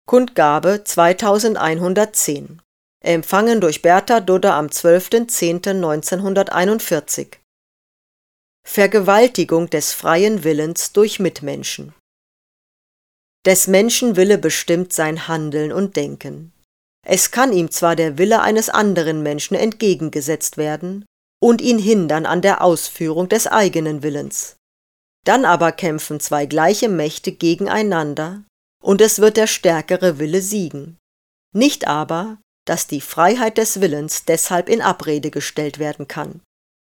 Kundgabe 2110. Empfangen durch Bertha Dudder am 12.10.1941. Vergewaltigung des freien Willens durch Mitmenschen. Des Menschen Wille bestimmt sein Handeln und Denken. Es kann ihm zwar der Wille eines anderen Menschen entgegengesetzt werden und ihn hindern an der Ausführung des eigenen Willens. Dann aber kämpfen zwei gleiche Mächte gegeneinander, und es wird der stärkere Wille siegen. Nicht aber, dass die Freiheit des Willens deshalb in Abrede gestellt werden kann.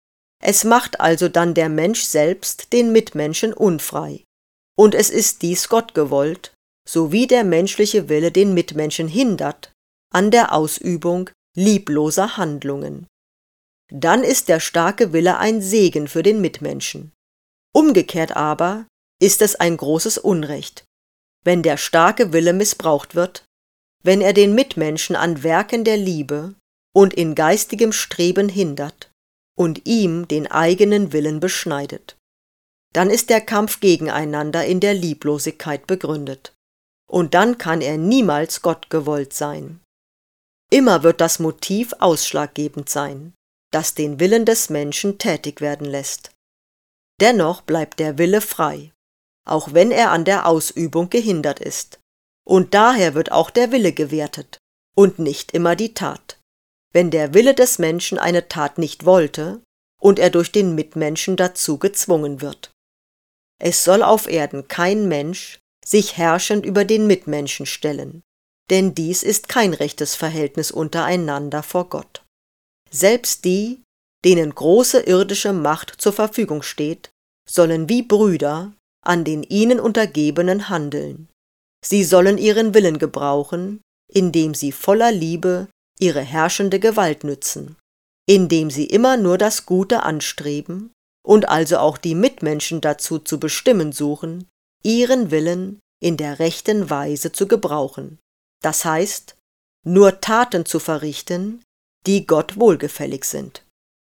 Es macht also dann der Mensch selbst den Mitmenschen unfrei, und es ist dies Gott gewollt, so wie der menschliche Wille den Mitmenschen hindert an der Ausübung liebloser Handlungen. Dann ist der starke Wille ein Segen für den Mitmenschen. Umgekehrt aber ist es ein großes Unrecht, wenn der starke Wille missbraucht wird, wenn er den Mitmenschen an Werken der Liebe und in geistigem Streben hindert und ihm den eigenen Willen beschneidet. Dann ist der Kampf gegeneinander in der Lieblosigkeit begründet, und dann kann er niemals Gott gewollt sein. Immer wird das Motiv ausschlaggebend sein, das den Willen des Menschen tätig werden lässt. Dennoch bleibt der Wille frei, auch wenn er an der Ausübung gehindert ist. Und daher wird auch der Wille gewertet und nicht immer die Tat. Wenn der Wille des Menschen eine Tat nicht wollte und er durch den Mitmenschen dazu gezwungen wird. Es soll auf Erden kein Mensch sich herrschend über den Mitmenschen stellen, denn dies ist kein rechtes Verhältnis untereinander vor Gott. Selbst die, denen große irdische Macht zur Verfügung steht, sollen wie Brüder an den ihnen Untergebenen handeln. Sie sollen ihren Willen gebrauchen, indem sie voller Liebe ihre herrschende Gewalt nützen, indem sie immer nur das Gute anstreben und also auch die Mitmenschen dazu zu bestimmen suchen, ihren Willen in der rechten Weise zu gebrauchen. Das heißt, nur Taten zu verrichten, die Gott wohlgefällig sind.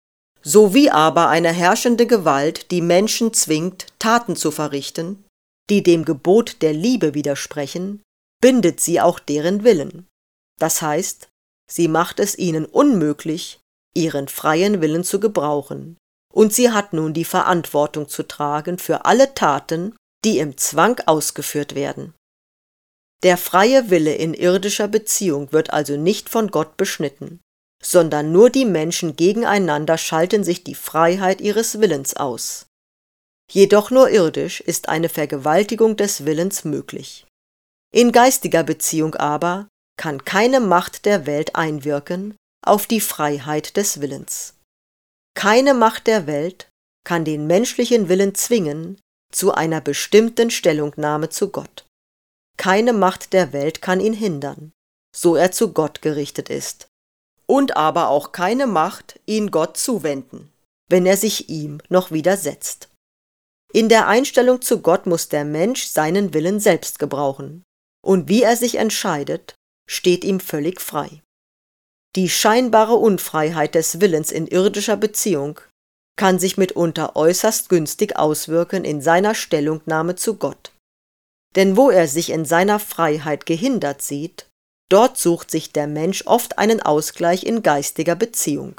So wie aber eine herrschende Gewalt die Menschen zwingt, Taten zu verrichten, die dem Gebot der Liebe widersprechen, bindet sie auch deren Willen. Das heißt, sie macht es ihnen unmöglich, ihren freien Willen zu gebrauchen, und sie hat nun die Verantwortung zu tragen für alle Taten, die im Zwang ausgeführt werden. Der freie Wille in irdischer Beziehung wird also nicht von Gott beschnitten, sondern nur die Menschen gegeneinander schalten sich die Freiheit ihres Willens aus. Jedoch nur irdisch ist eine Vergewaltigung des Willens möglich. In geistiger Beziehung aber kann keine Macht der Welt einwirken auf die Freiheit des Willens. Keine Macht der Welt kann den menschlichen Willen zwingen zu einer bestimmten Stellungnahme zu Gott. Keine Macht der Welt kann ihn hindern, so er zu Gott gerichtet ist. Und aber auch keine Macht, ihn Gott zuwenden, wenn er sich ihm noch widersetzt. In der Einstellung zu Gott muss der Mensch seinen Willen selbst gebrauchen, und wie er sich entscheidet, steht ihm völlig frei. Die scheinbare Unfreiheit des Willens in irdischer Beziehung kann sich mitunter äußerst günstig auswirken in seiner Stellungnahme zu Gott. Denn wo er sich in seiner Freiheit gehindert sieht, dort sucht sich der Mensch oft einen Ausgleich in geistiger Beziehung.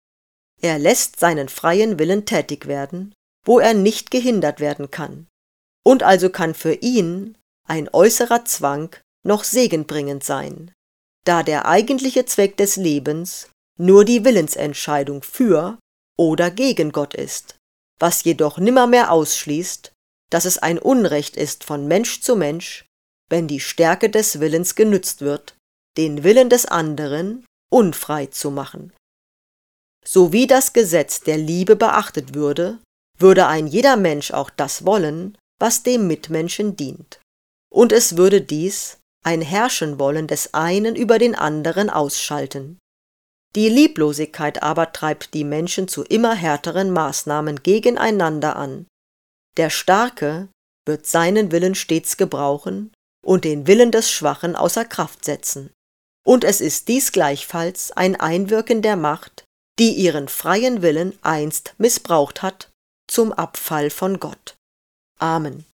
Er lässt seinen freien Willen tätig werden, wo er nicht gehindert werden kann, und also kann für ihn ein äußerer Zwang noch segenbringend sein, da der eigentliche Zweck des Lebens nur die Willensentscheidung für oder gegen Gott ist, was jedoch nimmermehr ausschließt, dass es ein Unrecht ist von Mensch zu Mensch, wenn die Stärke des Willens genützt wird, den Willen des anderen unfrei zu machen. So wie das Gesetz der Liebe beachtet würde, würde ein jeder Mensch auch das wollen, was dem Mitmenschen dient. Und es würde dies ein Herrschenwollen des einen über den anderen ausschalten. Die Lieblosigkeit aber treibt die Menschen zu immer härteren Maßnahmen gegeneinander an. Der Starke wird seinen Willen stets gebrauchen und den Willen des Schwachen außer Kraft setzen. Und es ist dies gleichfalls ein Einwirken der Macht, die ihren freien Willen einst missbraucht hat, zum Abfall von Gott. Amen.